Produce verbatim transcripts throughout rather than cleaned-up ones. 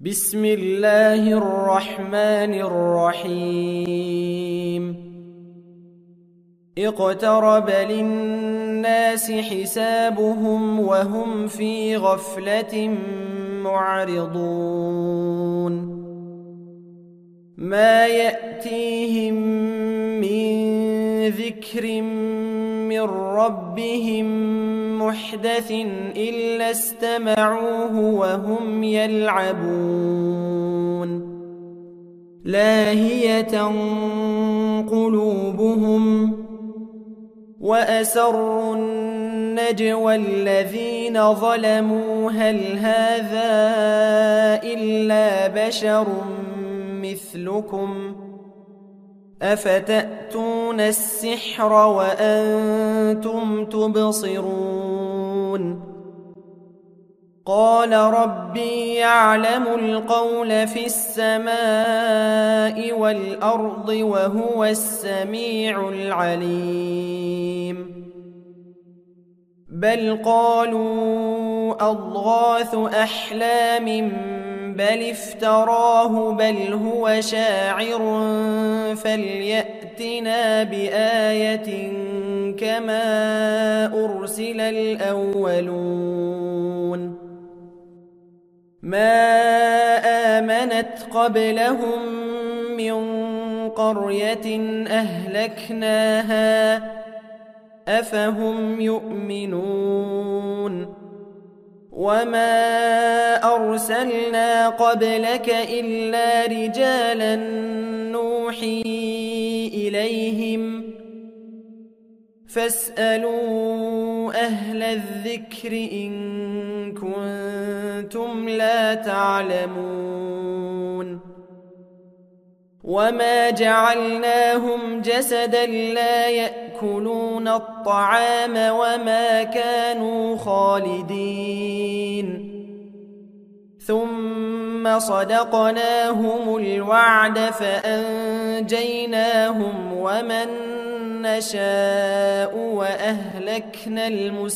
بسم الله الرحمن الرحيم اقترب للناس حسابهم وهم في غفلة معرضون ما يأتيهم من ذكر من ربهم محدث إلا استمعوه وهم يلعبون لاهية قلوبهم وأسروا النجوى الذين ظلموا هل هذا إلا بشر مثلكم أفتأتون السحر وأنتم تبصرون قال ربي يعلم القول في السماء والأرض وهو السميع العليم بل قالوا أضغاث أحلام بل افتراه بل هو شاعر فليأتنا بآية كما أرسل الأولون ما آمنت قبلهم من قرية أهلكناها أفهم يؤمنون وما أرسلنا قبلك إلا رجالا نوحي إليهم فاسألوا أهل الذكر إن كنتم لا تعلمون وما جعلناهم جسدا لا يأكلون الطعام وما كانوا خالدين ثم صدقناهم الوعد فأنجيناهم ومن نشاء وأهلكنا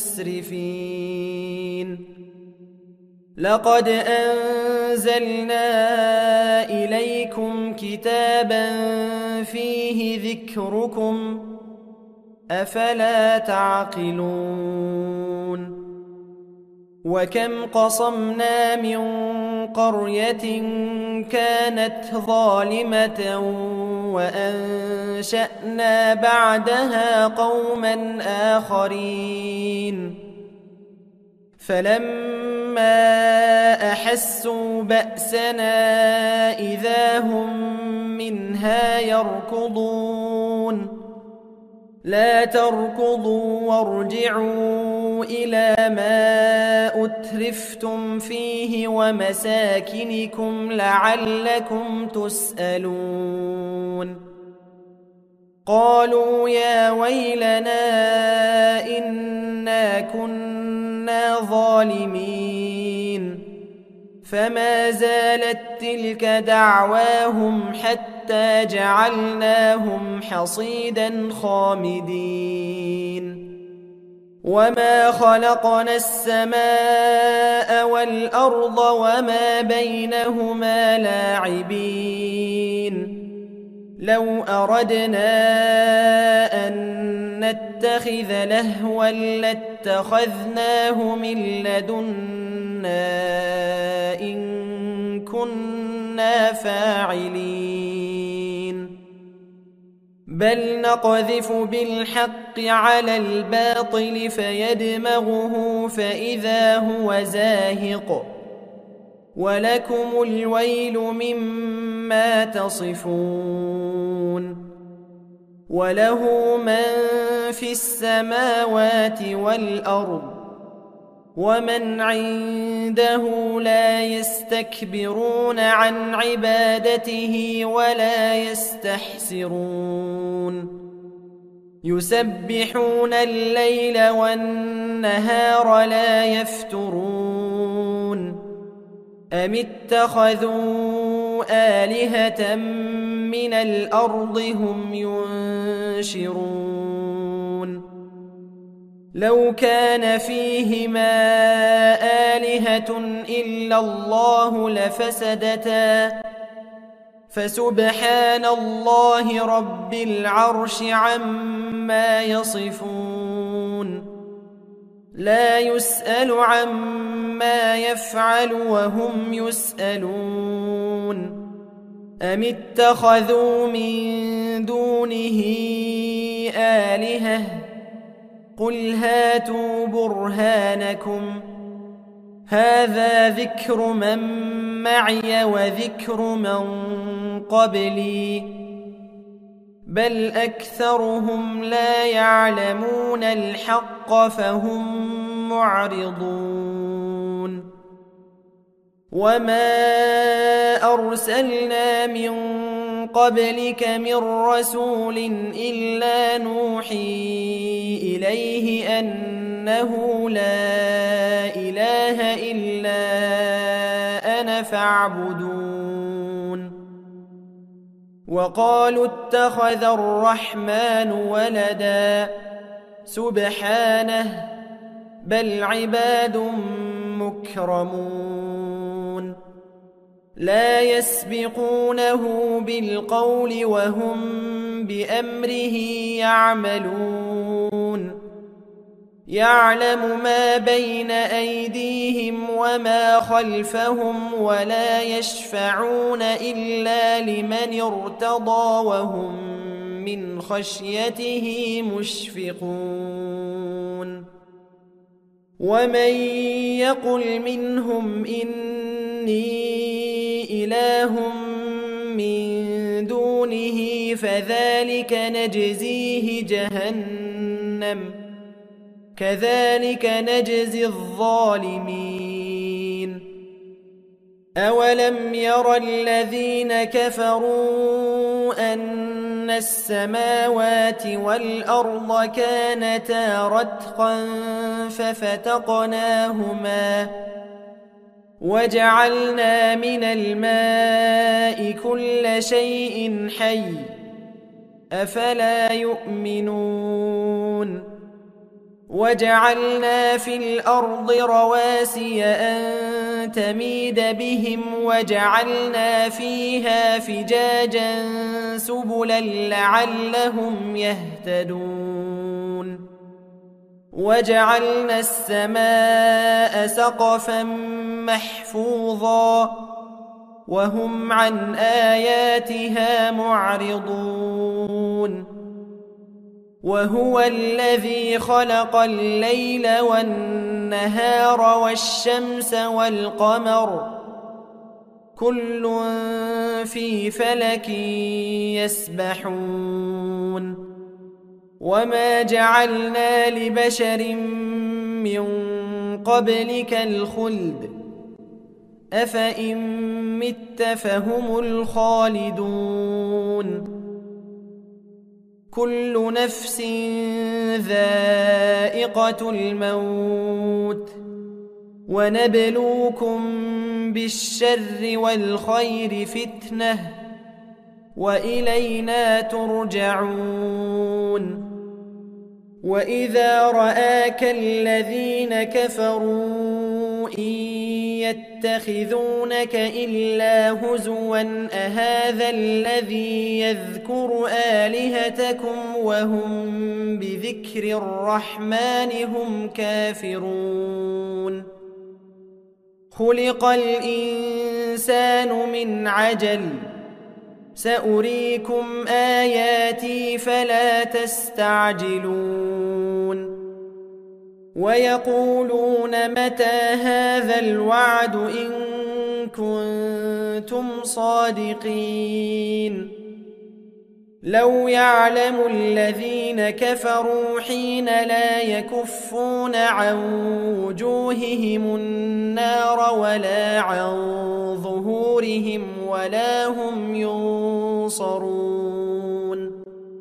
المسرفين لقد أنزلنا إليكم كتابا فيه ذكركم أفلا تعقلون وكم قصمنا من قرية كانت ظالمة وأنشأنا بعدها قوما آخرين فلما أحسوا بأسنا إذا هم منها يركضون لا تركضوا وارجعوا إلى ما أترفتم فيه ومساكنكم لعلكم تسألون قالوا يا ويلنا إنا كنا ظالمين فما زالت تلك دعواهم حتى جعلناهم حصيدا خامدين وما خلقنا السماء والأرض وما بينهما لاعبين لو أردنا أن نتخذ لهوا لاتخذناه من لدنا إن كنا فاعلين بل نقذف بالحق على الباطل فيدمغه فإذا هو زاهق ولكم الويل مما تصفون وله من في السماوات والأرض ومن عنده لا يستكبرون عن عبادته ولا يستحسرون يسبحون الليل والنهار لا يفترون أم اتخذوا آلهة من الأرض هم ينشرون لو كان فيهما آلهة إلا الله لفسدتا فسبحان الله رب العرش عما يصفون لا يسأل عما يفعل وهم يسألون أم اتخذوا من دونه آلهة قل هاتوا برهانكم هذا ذكر من معي وذكر من قبلي بل أكثرهم لا يعلمون الحق فهم معرضون وما أرسلنا من قبلك من رسول إلا نوحي إليه أنه لا إله إلا أنا فاعبدون وقالوا اتخذ الرحمن ولدا سبحانه بل عباد مكرمون لا يسبقونه بالقول وهم بأمره يعملون يعلم ما بين أيديهم وما خلفهم ولا يشفعون إلا لمن ارتضى وهم من خشيته مشفقون ومن يقل منهم إني إله من دونه فذلك نجزيه جهنم كذلك نجزي الظالمين أولم ير الذين كفروا أن السماوات والأرض كانتا رتقا ففتقناهما وجعلنا من الماء كل شيء حي أفلا يؤمنون وجعلنا في الأرض رواسي أن تميد بهم وجعلنا فيها فجاجا سبلا لعلهم يهتدون وجعلنا السماء سقفا محفوظا وهم عن آياتها معرضون وهو الذي خلق الليل والنهار والشمس والقمر كل في فلك يسبحون وما جعلنا لبشر من قبلك الخلد أفإن مت فهم الخالدون كل نفس ذائقة الموت ونبلوكم بالشر والخير فتنة وإلينا ترجعون وإذا رآك الذين كفروا إن يتخذونك إلا هزوا أهذا الذي يذكر آلهتكم وهم بذكر الرحمن هم كافرون خلق الإنسان من عجل سأريكم آياتي فلا تستعجلون ويقولون متى هذا الوعد إن كنتم صادقين لو يعلم الذين كفروا حين لا يكفون عن وجوههم النار ولا عن ظهورهم ولا هم ينصرون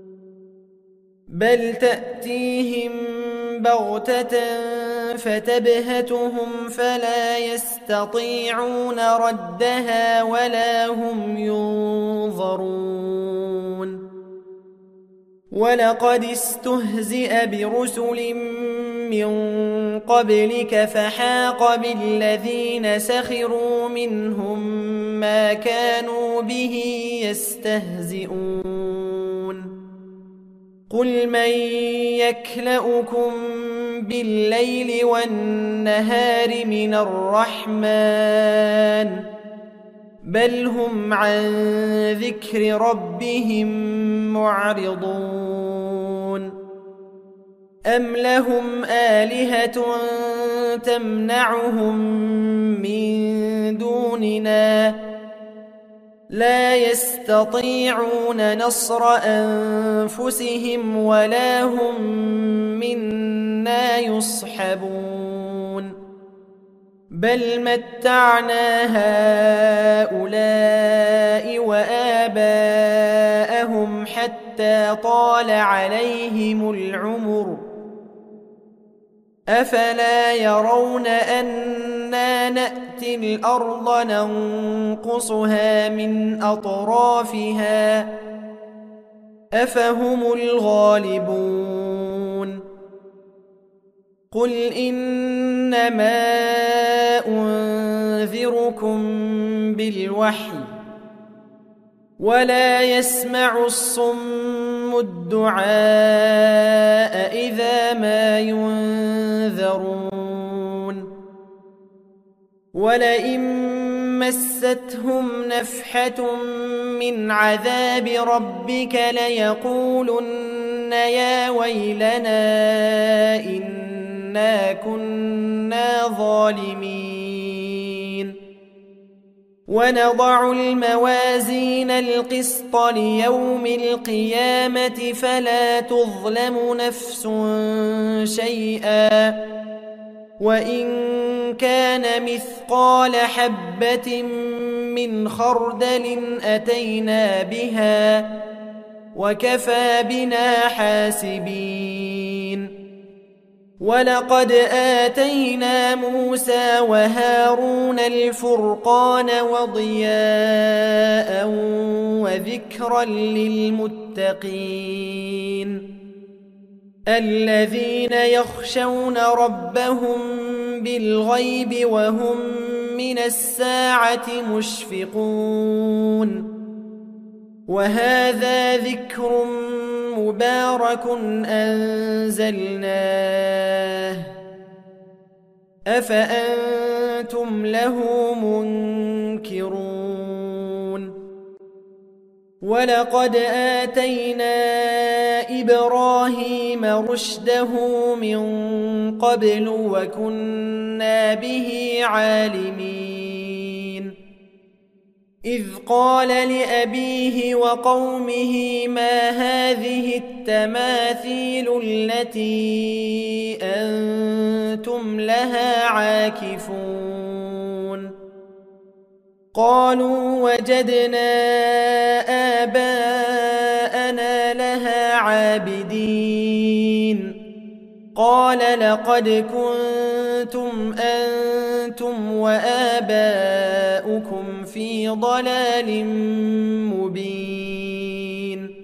بل تأتيهم بغتة فتبهتهم فلا يستطيعون ردها ولا هم ينظرون ولقد استهزئ برسل من قبلك فحاق بالذين سخروا منهم ما كانوا به يستهزئون قل من يكلؤكم بالليل والنهار من الرحمن بل هم عن ذكر ربهم معرضون أم لهم آلهة تمنعهم من دوننا لا يستطيعون نصر أنفسهم ولا هم منا يصحبون بل متعنا هؤلاء وآباءهم حتى طال عليهم العمر أفلا يرون أنا نأتي الأرض ننقصها من أطرافها أفهم الغالبون قل إنما أنذركم بالوحي ولا يسمع الصم الدعاء إذا ما ينذرون ولئن مستهم نفحة من عذاب ربك ليقولن يا ويلنا إنا كنا ظالمين ونضع الموازين القسط ليوم القيامة فلا تظلم نفس شيئا وإن كان مثقال حبة من خردل أتينا بها وكفى بنا حاسبين ولقد آتينا موسى وهارون الفرقان وضياء وذكرا للمتقين الذين يخشون ربهم بالغيب وهم من الساعة مشفقون وهذا ذكر مبارك أنزلناه أفأنتم له منكرون ولقد آتينا إبراهيم رشده من قبل وكنا به عالمين إذ قال لأبيه وقومه ما هذه التماثيل التي أنتم لها عاكفون قالوا وجدنا آباءنا لها عابدين قال لقد كنتم أنتم وآباؤكم في ضلال مبين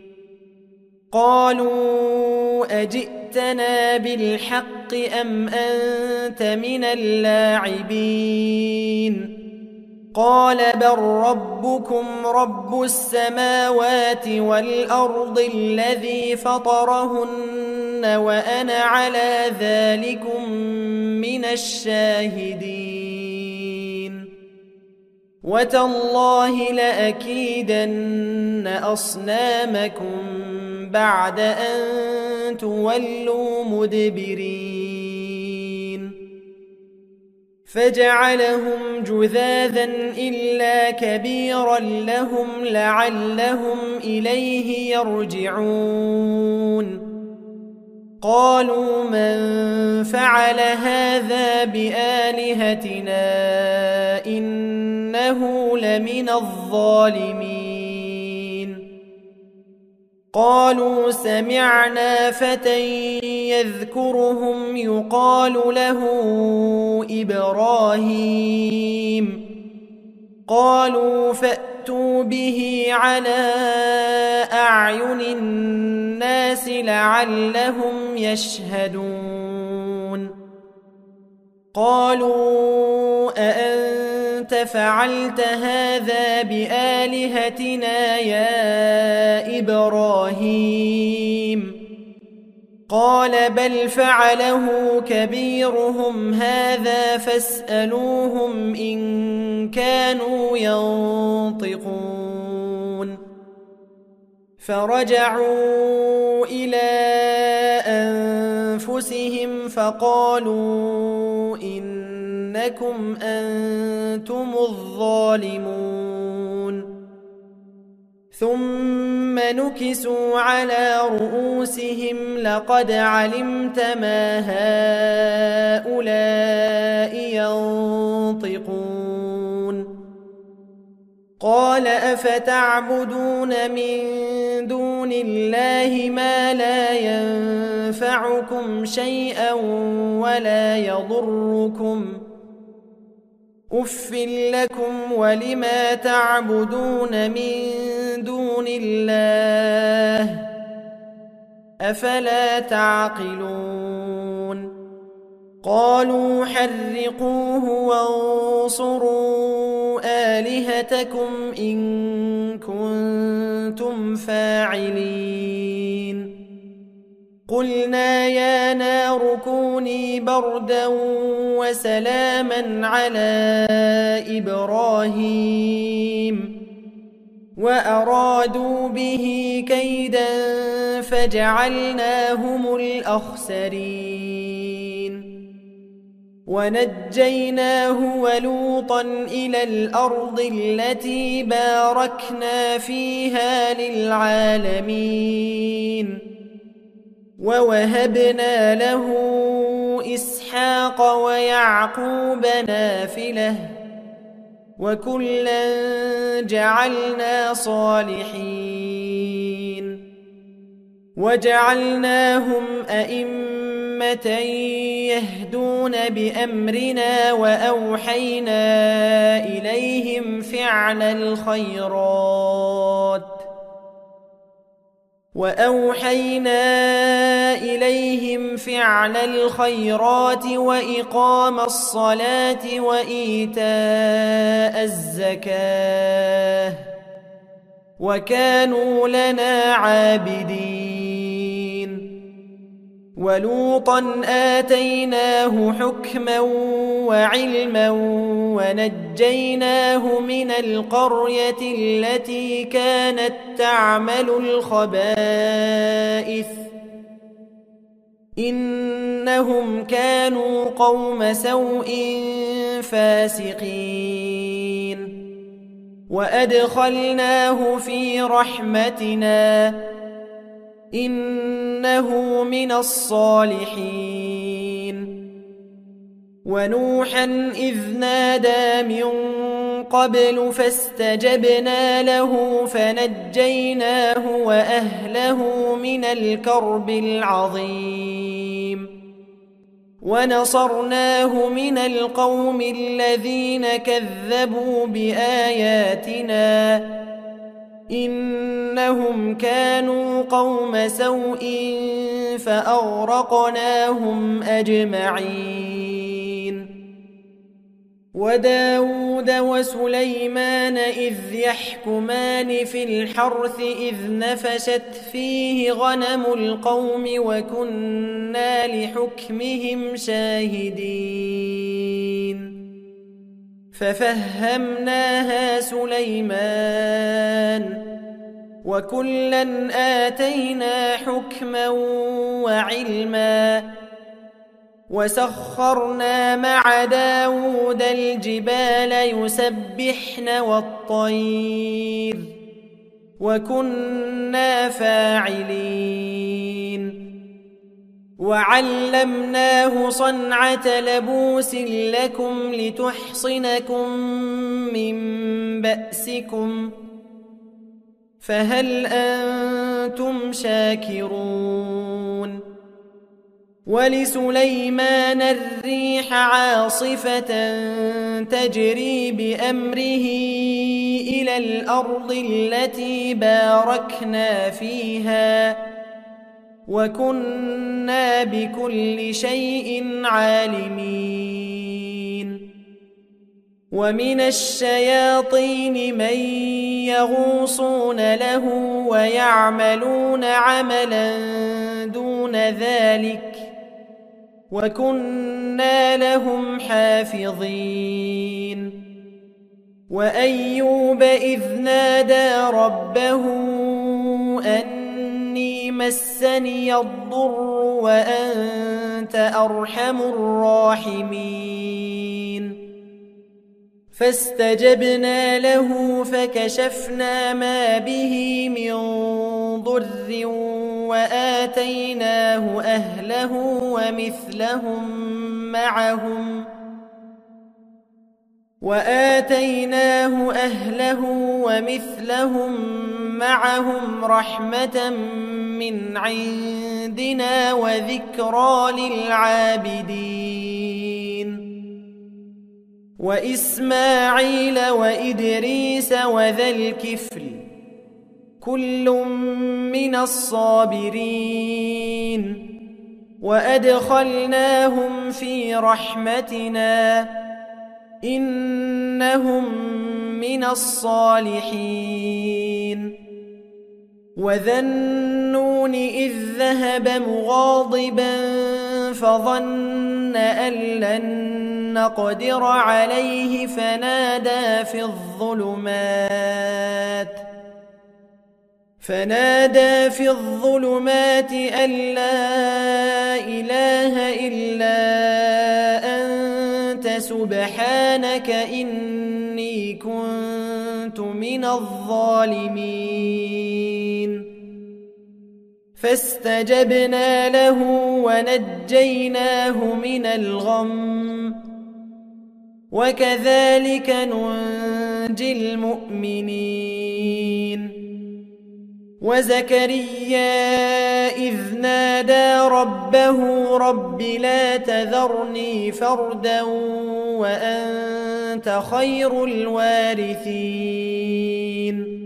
قالوا أجئتنا بالحق أم أنت من اللاعبين قال بل ربكم رب السماوات والأرض الذي فطرهن وأنا على ذلكم من الشاهدين وتالله لأكيدن أصنامكم بعد أن تولوا مدبرين فجعلهم جذاذا إلا كبيرا لهم لعلهم إليه يرجعون قالوا من فعل هذا بآلهتنا إنه لمن الظالمين قالوا سمعنا فتى يذكرهم يقال له إبراهيم قالوا فأتوا به على أعين الناس لعلهم يشهدون قالوا أأنت فعلت هذا بآلهتنا يا إبراهيم قال بل فعله كبيرهم هذا فاسألوهم إن كانوا ينطقون فرجعوا إلى أنفسهم فقالوا إنكم أنتم الظالمون ثم نكسوا على رؤوسهم لقد علمت ما هؤلاء ينطقون قال أفتعبدون من دون الله ما لا ينفعكم شيئا ولا يضركم أف لكم ولما تعبدون من دون الله أفلا تعقلون قالوا حرقوه وانصروا آلهتكم إن كنتم فاعلين قلنا يا نار كوني بردا وسلاما على إبراهيم وأرادوا به كيدا فجعلناهم الأخسرين ونجيناه ولوطا إلى الأرض التي باركنا فيها للعالمين ووهبنا له إسحاق ويعقوب نافلة وكلا جعلنا صالحين وجعلناهم أئمة يهدون بأمرنا وأوحينا إليهم فعل الخيرات وأوحينا إليهم فعل الخيرات وإقام الصلاة وإيتاء الزكاة وكانوا لنا عابدين ولوطا آتيناه حكما وعلما ونجيناه من القرية التي كانت تعمل الخبائث إنهم كانوا قوم سوء فاسقين وأدخلناه في رحمتنا إنه من الصالحين ونوحا إذ نادى من قبل فاستجبنا له فنجيناه وأهله من الكرب العظيم ونصرناه من القوم الذين كذبوا بآياتنا إنهم كانوا قوم سوء فأغرقناهم أجمعين وداود وسليمان إذ يحكمان في الحرث إذ نفشت فيه غنم القوم وكنا لحكمهم شاهدين ففهمناها سليمان وكلا آتينا حكما وعلما وسخرنا مع داود الجبال يسبحن والطير وكنا فاعلين وعلمناه صنعة لبوس لكم لتحصنكم من بأسكم فهل أنتم شاكرون ولسليمان الريح عاصفة تجري بأمره إلى الأرض التي باركنا فيها وكنا بكل شيء عالمين. ومن الشياطين من يغوصون له ويعملون عملا دون ذلك وكنا لهم حافظين. وأيوب إذ نادى ربه أني مسني الضر وأنت أرحم الراحمين فاستجبنا له فكشفنا ما به من ضر وآتيناه أهله ومثلهم معهم وآتيناه أهله ومثلهم معهم رحمة من عندنا وذكرى للعابدين. وإسماعيل وإدريس وذا الكفل كل من الصابرين وأدخلناهم في رحمتنا إنهم من الصالحين. وذا النون إذ ذهب مغاضبا فظن أن لن نقدر عليه فنادى في الظلمات فنادى في الظلمات أن لا إله إلا أنت سبحانك إني كنت من الظالمين. فاستجبنا له ونجيناه من الغم وكذلك ننجي المؤمنين. وزكريا إذ نادى ربه رب لا تذرني فردا وأنت خير الوارثين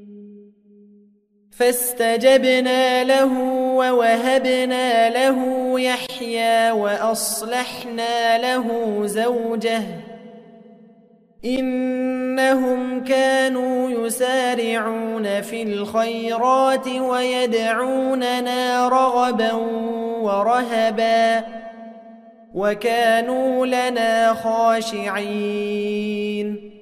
فاستجبنا له ووهبنا له يحيى وأصلحنا له زوجه إنهم كانوا يسارعون في الخيرات ويدعوننا رغبا ورهبا وكانوا لنا خاشعين.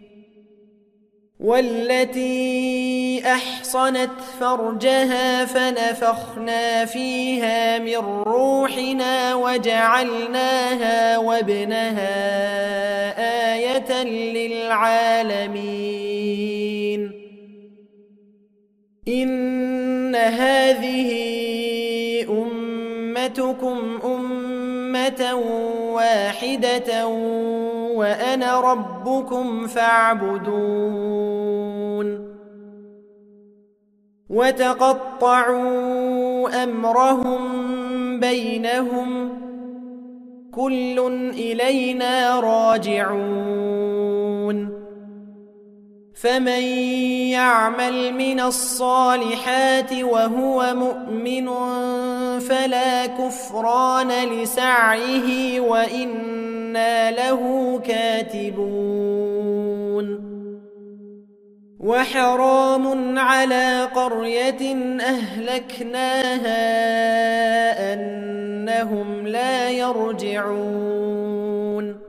والتي أحصنت فرجها فنفخنا فيها من روحنا وجعلناها وابنها آية للعالمين. إن هذه أمتكم أمة واحدة وأنا ربكم فاعبدون. وتقطعوا أمرهم بينهم كل إلينا راجعون. فمن يعمل من الصالحات وهو مؤمن فلا كفران لسعيه وإنا له كاتبون. وحرام على قرية أهلكناها أنهم لا يرجعون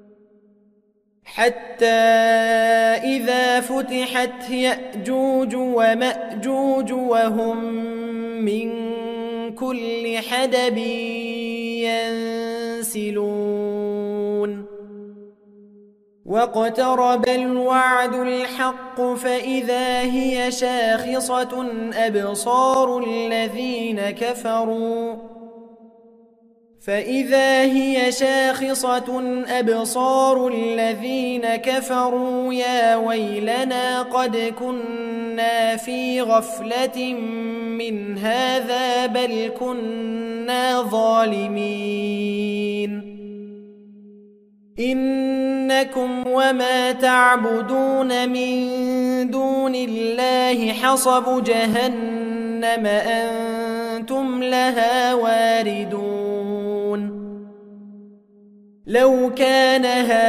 حتى إذا فتحت يأجوج ومأجوج وهم من كل حدب ينسلون. واقترب الوعد الحق فإذا هي شاخصة أبصار الذين كفروا فإذا هي شاخصة أبصار الذين كفروا يا ويلنا قد كنا في غفلة من هذا بل كنا ظالمين إنكم وما تعبدون من دون الله حصب جهنم أنتم لها واردون لو كان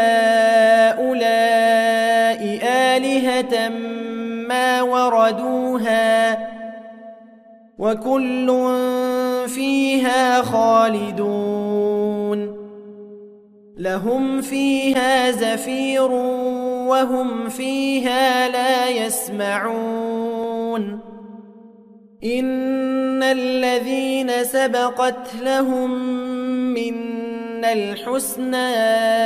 هؤلاء آلهة ما وردوها وكل فيها خالدون لهم فيها زفير وهم فيها لا يسمعون إن الذين سبقت لهم منا الحسنى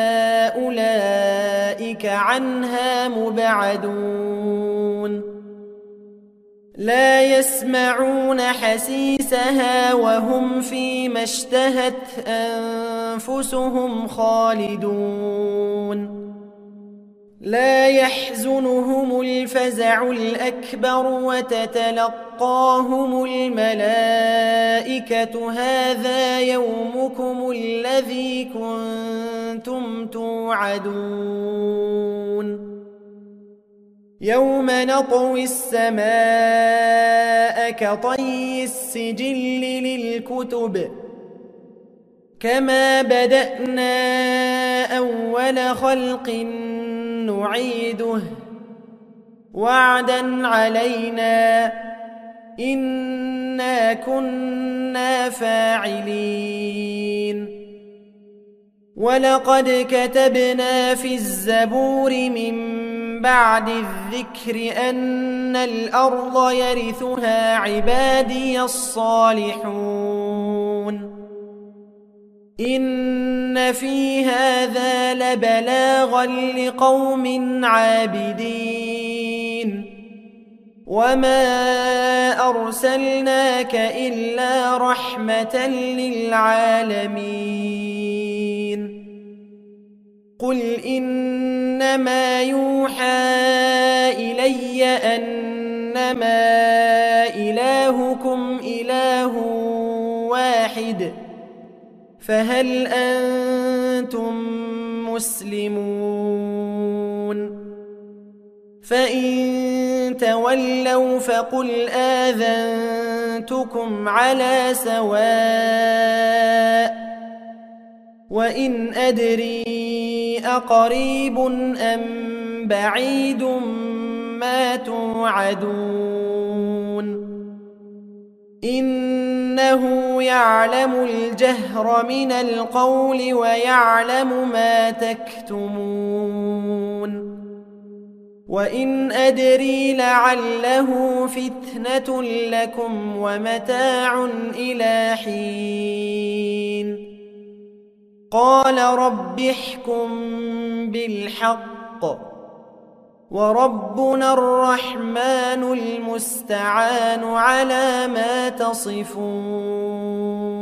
أولئك عنها مبعدون لا يسمعون حسيسها وهم فيما اشتهت أنفسهم خالدون لا يحزنهم الفزع الأكبر وتتلقاهم الملائكة هذا يومكم الذي كنتم توعدون يوم نطوي السماء كطي السجل للكتب كما بدأنا أول خلق نعيده وعدا علينا إنا كنا فاعلين ولقد كتبنا في الزبور من بعد الذكر أن الأرض يرثها عبادي الصالحون إن في هذا لبلاغا لقوم عابدين وما أرسلناك إلا رحمة للعالمين قل إنما يوحى إلي أنما إلهكم إله واحد فهل أنتم مسلمون فإن تولوا فقل آذنتكم على سواء وإن أدري أقريب أم بعيد ما توعدون إنه يعلم الجهر من القول ويعلم ما تكتمون وإن أدري لعله فتنة لكم ومتاع إلى حين قال رب احكم بالحق وربنا الرحمن المستعان على ما تصفون